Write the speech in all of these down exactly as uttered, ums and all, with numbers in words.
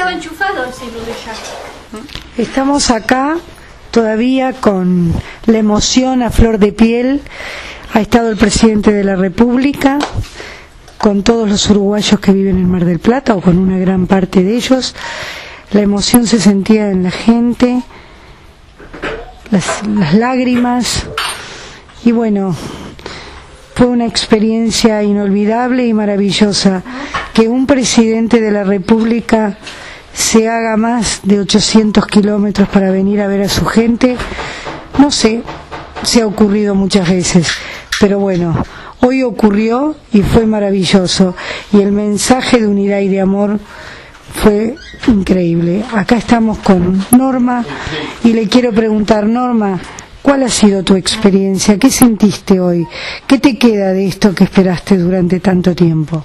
estaba enchufado el celular. Estamos acá todavía con la emoción a flor de piel. Ha estado el presidente de la República con todos los uruguayos que viven en Mar del Plata, o con una gran parte de ellos. La emoción se sentía en la gente, las, las lágrimas, y bueno, fue una experiencia inolvidable y maravillosa que un presidente de la República se haga más de ochocientos kilómetros para venir a ver a su gente. No sé, se ha ocurrido muchas veces, pero bueno, hoy ocurrió y fue maravilloso, y el mensaje de unidad y de amor fue increíble. Acá estamos con Norma y le quiero preguntar, Norma, ¿cuál ha sido tu experiencia? ¿Qué sentiste hoy? ¿Qué te queda de esto que esperaste durante tanto tiempo?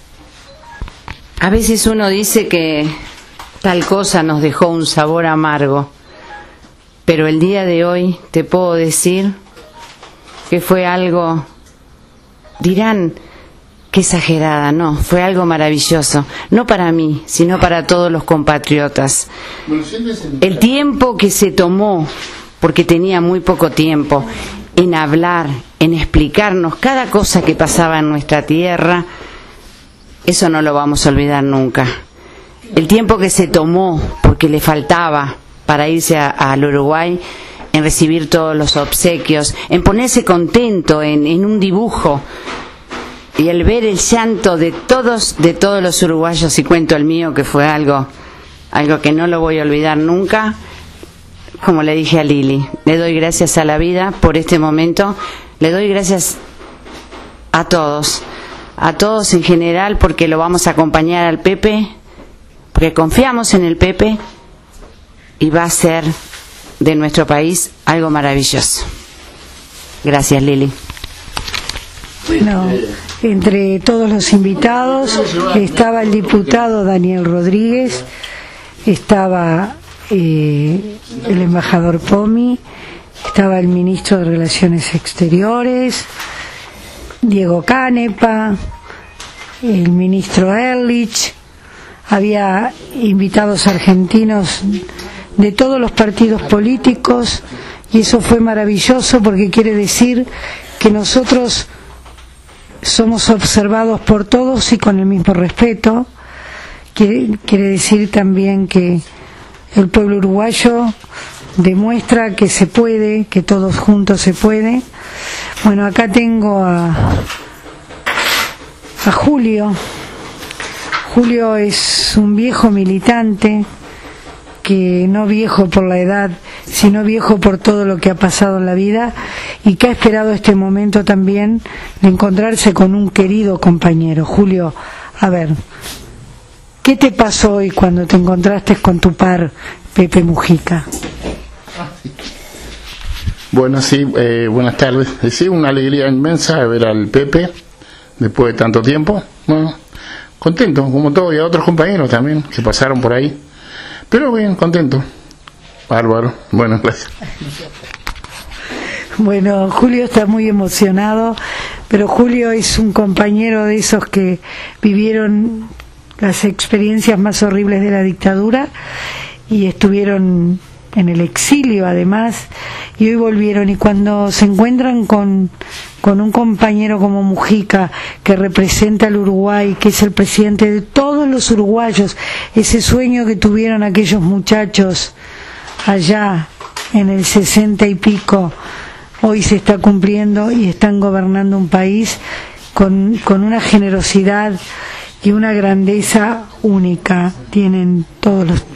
A veces uno dice que tal cosa nos dejó un sabor amargo, pero el día de hoy te puedo decir que fue algo, dirán que exagerada, no, fue algo maravilloso, no para mí, sino para todos los compatriotas. El tiempo que se tomó, porque tenía muy poco tiempo, en hablar, en explicarnos cada cosa que pasaba en nuestra tierra, eso no lo vamos a olvidar nunca. El tiempo que se tomó, porque le faltaba para irse al Uruguay, en recibir todos los obsequios, en ponerse contento en, en un dibujo, y el ver el llanto de todos, de todos los uruguayos, y cuento el mío, que fue algo, algo que no lo voy a olvidar nunca. Como le dije a Lili, le doy gracias a la vida por este momento, le doy gracias a todos, a todos en general, porque lo vamos a acompañar al Pepe, porque confiamos en el Pepe, y va a ser de nuestro país algo maravilloso. Gracias, Lili. Bueno, entre todos los invitados estaba el diputado Daniel Rodríguez, estaba eh, el embajador Pomi, estaba el ministro de Relaciones Exteriores, Diego Canepa, el ministro Ehrlich, había invitados argentinos de todos los partidos políticos, y eso fue maravilloso porque quiere decir que nosotros somos observados por todos y con el mismo respeto. Quiere, quiere decir también que el pueblo uruguayo demuestra que se puede, que todos juntos se puede. Bueno, acá tengo a, a Julio. Julio es un viejo militante, que no viejo por la edad, sino viejo por todo lo que ha pasado en la vida, y que ha esperado este momento también de encontrarse con un querido compañero. Julio, a ver, ¿qué te pasó hoy cuando te encontraste con tu par, Pepe Mujica? Bueno, sí, eh, buenas tardes. Sí, una alegría inmensa ver al Pepe después de tanto tiempo. Bueno, contento, como todo, y a otros compañeros también que pasaron por ahí. Pero bien, contento. Bárbaro. Bueno, gracias. Bueno, Julio está muy emocionado, pero Julio es un compañero de esos que vivieron las experiencias más horribles de la dictadura y estuvieron en el exilio además, y hoy volvieron, y cuando se encuentran con, con un compañero como Mujica, que representa al Uruguay, que es el presidente de todos los uruguayos, ese sueño que tuvieron aquellos muchachos allá en el sesenta y pico, hoy se está cumpliendo y están gobernando un país con, con una generosidad y una grandeza única. Tienen todos los